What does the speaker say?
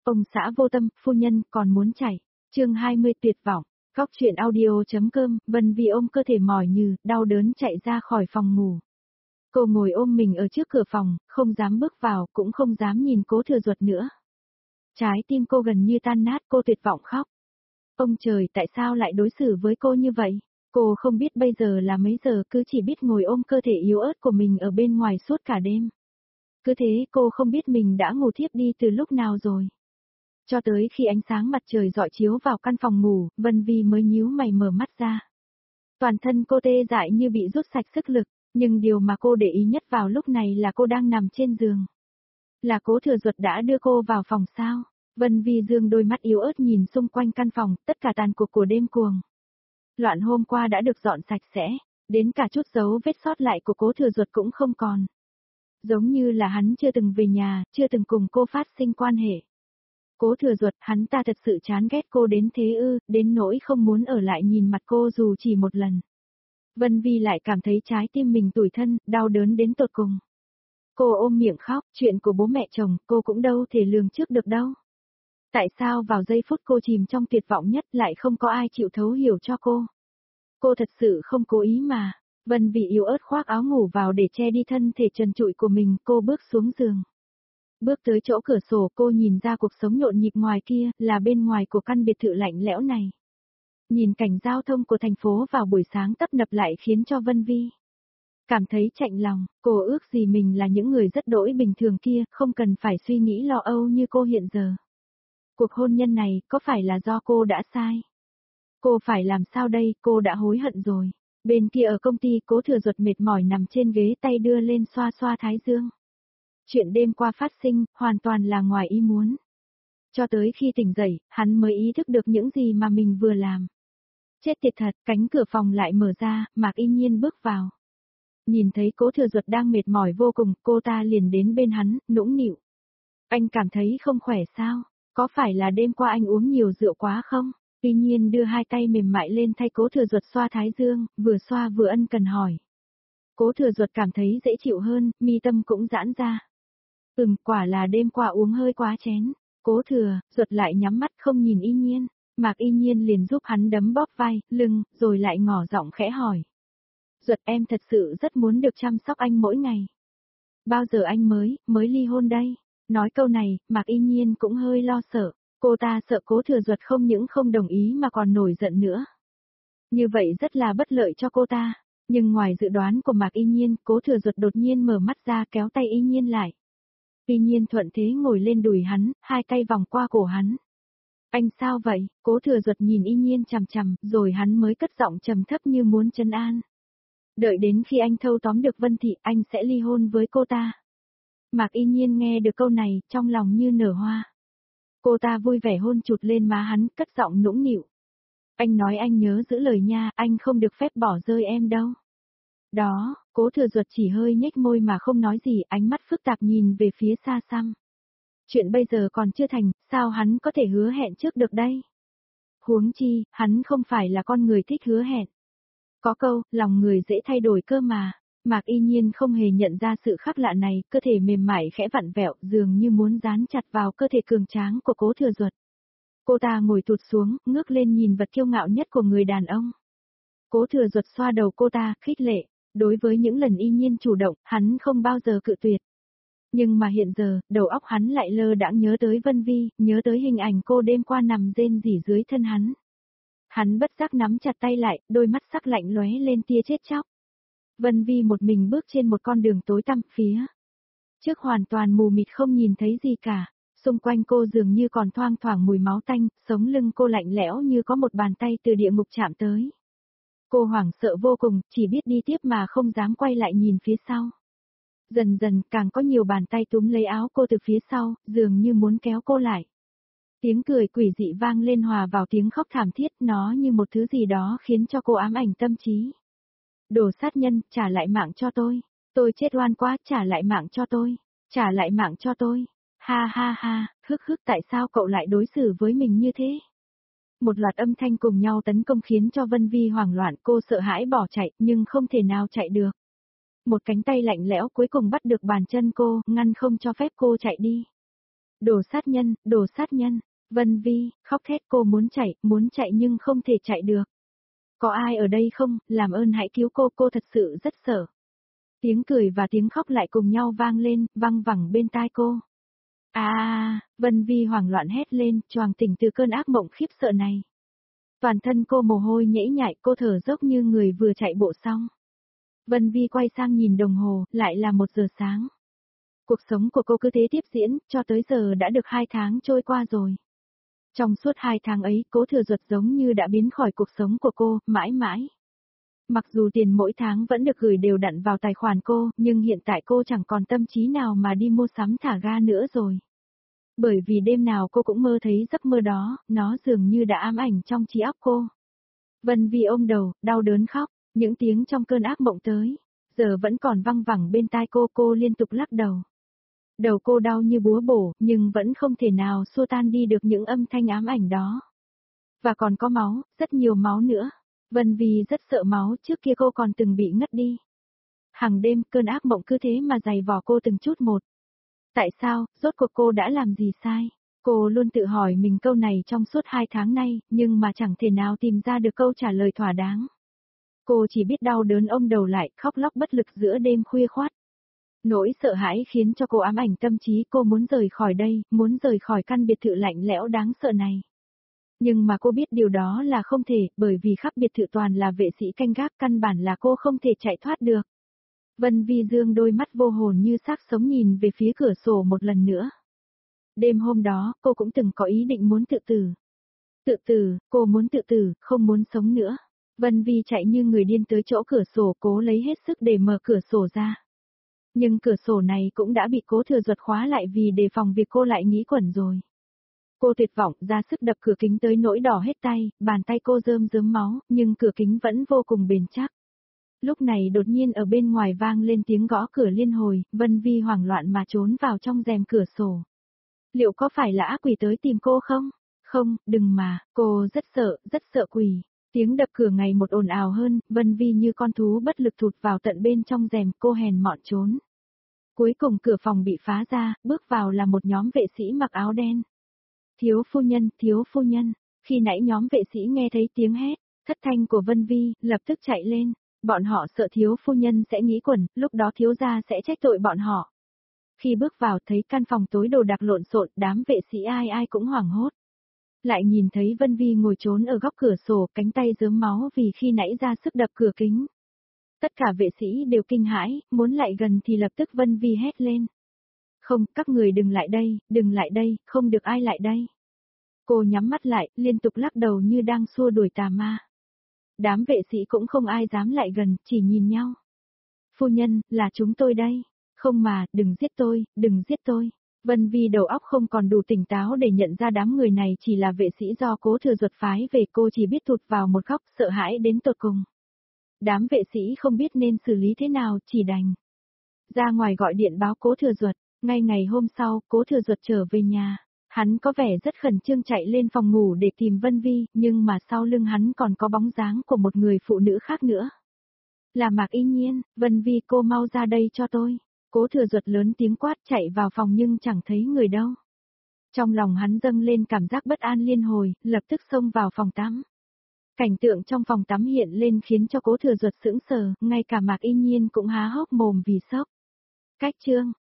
Ông xã vô tâm, phu nhân còn muốn chạy. Chương 20 tuyệt vọng. Góc truyện audio.com, Vân Vi ôm cơ thể mỏi nhừ, đau đớn chạy ra khỏi phòng ngủ. Cô ngồi ôm mình ở trước cửa phòng, không dám bước vào, cũng không dám nhìn Cố Thừa Duật nữa. Trái tim cô gần như tan nát, cô tuyệt vọng khóc. Ông trời, tại sao lại đối xử với cô như vậy? Cô không biết bây giờ là mấy giờ, cứ chỉ biết ngồi ôm cơ thể yếu ớt của mình ở bên ngoài suốt cả đêm. Cứ thế cô không biết mình đã ngủ thiếp đi từ lúc nào rồi. Cho tới khi ánh sáng mặt trời rọi chiếu vào căn phòng ngủ, Vân Vi mới nhíu mày mở mắt ra. Toàn thân cô tê dại như bị rút sạch sức lực, nhưng điều mà cô để ý nhất vào lúc này là cô đang nằm trên giường. Là Cố Thừa Duật đã đưa cô vào phòng sao? Vân Vi dương đôi mắt yếu ớt nhìn xung quanh căn phòng, tất cả tàn cuộc của đêm cuồng. Loạn hôm qua đã được dọn sạch sẽ, đến cả chút dấu vết sót lại của Cố Thừa Duật cũng không còn. Giống như là hắn chưa từng về nhà, chưa từng cùng cô phát sinh quan hệ. Cố Thừa Duật, hắn ta thật sự chán ghét cô đến thế ư, đến nỗi không muốn ở lại nhìn mặt cô dù chỉ một lần. Vân Vi lại cảm thấy trái tim mình tủi thân, đau đớn đến tột cùng. Cô ôm miệng khóc, chuyện của bố mẹ chồng, cô cũng đâu thể lường trước được đâu. Tại sao vào giây phút cô chìm trong tuyệt vọng nhất lại không có ai chịu thấu hiểu cho cô? Cô thật sự không cố ý mà. Vân Vi yếu ớt khoác áo ngủ vào để che đi thân thể trần trụi của mình, cô bước xuống giường. Bước tới chỗ cửa sổ, cô nhìn ra cuộc sống nhộn nhịp ngoài kia, là bên ngoài của căn biệt thự lạnh lẽo này. Nhìn cảnh giao thông của thành phố vào buổi sáng tấp nập lại khiến cho Vân Vi cảm thấy chạnh lòng. Cô ước gì mình là những người rất đỗi bình thường kia, không cần phải suy nghĩ lo âu như cô hiện giờ. Cuộc hôn nhân này, có phải là do cô đã sai? Cô phải làm sao đây, cô đã hối hận rồi. Bên kia ở công ty, Cố Thừa Duật mệt mỏi nằm trên ghế, tay đưa lên xoa xoa thái dương. Chuyện đêm qua phát sinh, hoàn toàn là ngoài ý muốn. Cho tới khi tỉnh dậy, hắn mới ý thức được những gì mà mình vừa làm. Chết tiệt thật, cánh cửa phòng lại mở ra, Mạc Y Nhiên bước vào. Nhìn thấy Cố Thừa Duật đang mệt mỏi vô cùng, cô ta liền đến bên hắn, nũng nịu. Anh cảm thấy không khỏe sao? Có phải là đêm qua anh uống nhiều rượu quá không? Y Nhiên đưa hai tay mềm mại lên thay Cố Thừa Duật xoa thái dương, vừa xoa vừa ân cần hỏi. Cố Thừa Duật cảm thấy dễ chịu hơn, mi tâm cũng giãn ra. Quả là đêm qua uống hơi quá chén. Cố Thừa Duật lại nhắm mắt không nhìn Y Nhiên. Mạc Y Nhiên liền giúp hắn đấm bóp vai, lưng, rồi lại ngỏ giọng khẽ hỏi. Duật, em thật sự rất muốn được chăm sóc anh mỗi ngày. Bao giờ anh mới ly hôn đây? Nói câu này, Mạc Y Nhiên cũng hơi lo sợ. Cô ta sợ Cố Thừa Duật không những không đồng ý mà còn nổi giận nữa. Như vậy rất là bất lợi cho cô ta. Nhưng ngoài dự đoán của Mạc Y Nhiên, Cố Thừa Duật đột nhiên mở mắt ra kéo tay Y Nhiên lại. Y Nhiên thuận thế ngồi lên đùi hắn, hai tay vòng qua cổ hắn. Anh sao vậy? Cố Thừa Duật nhìn Y Nhiên chằm chằm, rồi hắn mới cất giọng trầm thấp như muốn trấn an. Đợi đến khi anh thâu tóm được Vân Thị, anh sẽ ly hôn với cô ta. Mạc Y Nhiên nghe được câu này, trong lòng như nở hoa. Cô ta vui vẻ hôn chụt lên má hắn, cất giọng nũng nịu. Anh nói anh nhớ giữ lời nha, anh không được phép bỏ rơi em đâu. Đó, Cố Thừa Duật chỉ hơi nhếch môi mà không nói gì, ánh mắt phức tạp nhìn về phía xa xăm. Chuyện bây giờ còn chưa thành, sao hắn có thể hứa hẹn trước được đây? Huống chi, hắn không phải là con người thích hứa hẹn. Có câu, lòng người dễ thay đổi cơ mà. Mạc Y Nhiên không hề nhận ra sự khác lạ này, cơ thể mềm mại khẽ vặn vẹo, dường như muốn dán chặt vào cơ thể cường tráng của Cố Thừa Duật. Cô ta ngồi tụt xuống, ngước lên nhìn vật kiêu ngạo nhất của người đàn ông. Cố Thừa Duật xoa đầu cô ta, khích lệ. Đối với những lần Y Nhiên chủ động, hắn không bao giờ cự tuyệt. Nhưng mà hiện giờ, đầu óc hắn lại lơ đãng nhớ tới Vân Vi, nhớ tới hình ảnh cô đêm qua nằm rên rỉ dưới thân hắn. Hắn bất giác nắm chặt tay lại, đôi mắt sắc lạnh lóe lên tia chết chóc. Vân Vi một mình bước trên một con đường tối tăm phía trước hoàn toàn mù mịt không nhìn thấy gì cả, xung quanh cô dường như còn thoang thoảng mùi máu tanh, sống lưng cô lạnh lẽo như có một bàn tay từ địa ngục chạm tới. Cô hoảng sợ vô cùng, chỉ biết đi tiếp mà không dám quay lại nhìn phía sau. Dần dần, càng có nhiều bàn tay túm lấy áo cô từ phía sau, dường như muốn kéo cô lại. Tiếng cười quỷ dị vang lên hòa vào tiếng khóc thảm thiết, nó như một thứ gì đó khiến cho cô ám ảnh tâm trí. Đồ sát nhân, trả lại mạng cho tôi chết oan quá, trả lại mạng cho trả lại mạng cho tôi. Ha ha ha, hức tại sao cậu lại đối xử với mình như thế? Một loạt âm thanh cùng nhau tấn công khiến cho Vân Vi hoảng loạn, cô sợ hãi bỏ chạy, nhưng không thể nào chạy được. Một cánh tay lạnh lẽo cuối cùng bắt được bàn chân cô, ngăn không cho phép cô chạy đi. Đồ sát nhân. Vân Vi, khóc thét cô muốn chạy nhưng không thể chạy được. Có ai ở đây không, làm ơn hãy cứu cô thật sự rất sợ. Tiếng cười và tiếng khóc lại cùng nhau vang lên, văng vẳng bên tai cô. Vân Vi hoảng loạn hét lên, choàng tỉnh từ cơn ác mộng khiếp sợ này. Toàn thân cô mồ hôi nhễ nhại, cô thở dốc như người vừa chạy bộ xong. Vân Vi quay sang nhìn đồng hồ, lại là 1 giờ sáng. Cuộc sống của cô cứ thế tiếp diễn, cho tới giờ đã được 2 tháng trôi qua rồi. Trong suốt 2 tháng ấy, Cố Thừa Duật giống như đã biến khỏi cuộc sống của cô, mãi mãi. Mặc dù tiền mỗi tháng vẫn được gửi đều đặn vào tài khoản cô, nhưng hiện tại cô chẳng còn tâm trí nào mà đi mua sắm thả ga nữa rồi. Bởi vì đêm nào cô cũng mơ thấy giấc mơ đó, nó dường như đã ám ảnh trong trí óc cô. Vân Vi ôm đầu, đau đớn khóc, những tiếng trong cơn ác mộng tới, giờ vẫn còn văng vẳng bên tai cô liên tục lắc đầu. Đầu cô đau như búa bổ, nhưng vẫn không thể nào xua tan đi được những âm thanh ám ảnh đó. Và còn có máu, rất nhiều máu nữa. Vân Vi rất sợ máu, trước kia cô còn từng bị ngất đi. Hàng đêm, cơn ác mộng cứ thế mà giày vò cô từng chút một. Tại sao, rốt cuộc cô đã làm gì sai? Cô luôn tự hỏi mình câu này trong suốt 2 tháng nay, nhưng mà chẳng thể nào tìm ra được câu trả lời thỏa đáng. Cô chỉ biết đau đớn ôm đầu lại, khóc lóc bất lực giữa đêm khuya khoắt. Nỗi sợ hãi khiến cho cô ám ảnh tâm trí, cô muốn rời khỏi đây, muốn rời khỏi căn biệt thự lạnh lẽo đáng sợ này. Nhưng mà cô biết điều đó là không thể, bởi vì khắp biệt thự toàn là vệ sĩ canh gác, căn bản là cô không thể chạy thoát được. Vân Vi dương đôi mắt vô hồn như xác sống nhìn về phía cửa sổ một lần nữa. Đêm hôm đó, cô cũng từng có ý định muốn tự tử. Tự tử, cô muốn tự tử, không muốn sống nữa. Vân Vi chạy như người điên tới chỗ cửa sổ, cố lấy hết sức để mở cửa sổ ra. Nhưng cửa sổ này cũng đã bị Cố Thừa Duật khóa lại vì đề phòng việc cô lại nghĩ quẩn rồi. Cô tuyệt vọng ra sức đập cửa kính tới nỗi đỏ hết tay, bàn tay cô rơm rớm máu, nhưng cửa kính vẫn vô cùng bền chắc. Lúc này đột nhiên ở bên ngoài vang lên tiếng gõ cửa liên hồi, Vân Vi hoảng loạn mà trốn vào trong rèm cửa sổ. Liệu có phải là ác quỷ tới tìm cô không? Không, đừng mà, cô rất sợ quỷ. Tiếng đập cửa ngày một ồn ào hơn, Vân Vi như con thú bất lực thụt vào tận bên trong rèm, cô hèn mọn trốn. Cuối cùng cửa phòng bị phá ra, bước vào là một nhóm vệ sĩ mặc áo đen. Thiếu phu nhân, khi nãy nhóm vệ sĩ nghe thấy tiếng hét, thất thanh của Vân Vi, lập tức chạy lên. Bọn họ sợ thiếu phu nhân sẽ nghĩ quẩn, lúc đó thiếu gia sẽ trách tội bọn họ. Khi bước vào thấy căn phòng tối đồ đạc lộn xộn, đám vệ sĩ ai cũng hoảng hốt. Lại nhìn thấy Vân Vi ngồi trốn ở góc cửa sổ, cánh tay rớm máu vì khi nãy ra sức đập cửa kính. Tất cả vệ sĩ đều kinh hãi, muốn lại gần thì lập tức Vân Vi hét lên. Không, các người đừng lại đây, không được ai lại đây. Cô nhắm mắt lại, liên tục lắc đầu như đang xua đuổi tà ma. Đám vệ sĩ cũng không ai dám lại gần, chỉ nhìn nhau. Phu nhân, là chúng tôi đây. Không mà, đừng giết tôi. Vân Vi đầu óc không còn đủ tỉnh táo để nhận ra đám người này chỉ là vệ sĩ do Cố Thừa Duật phái về, cô chỉ biết thụt vào một góc sợ hãi đến tột cùng. Đám vệ sĩ không biết nên xử lý thế nào, chỉ đành ra ngoài gọi điện báo Cố Thừa Duật. Ngay ngày hôm sau, Cố Thừa Duật trở về nhà. Hắn có vẻ rất khẩn trương chạy lên phòng ngủ để tìm Vân Vi, nhưng mà sau lưng hắn còn có bóng dáng của một người phụ nữ khác nữa. Là Mạc Y Nhiên. Vân Vi, cô mau ra đây cho tôi. Cố Thừa Duật lớn tiếng quát, chạy vào phòng nhưng chẳng thấy người đâu. Trong lòng hắn dâng lên cảm giác bất an liên hồi, lập tức xông vào phòng tắm. Cảnh tượng trong phòng tắm hiện lên khiến cho Cố Thừa Duật sững sờ, ngay cả Mạc Y Nhiên cũng há hốc mồm vì sốc. Cách chương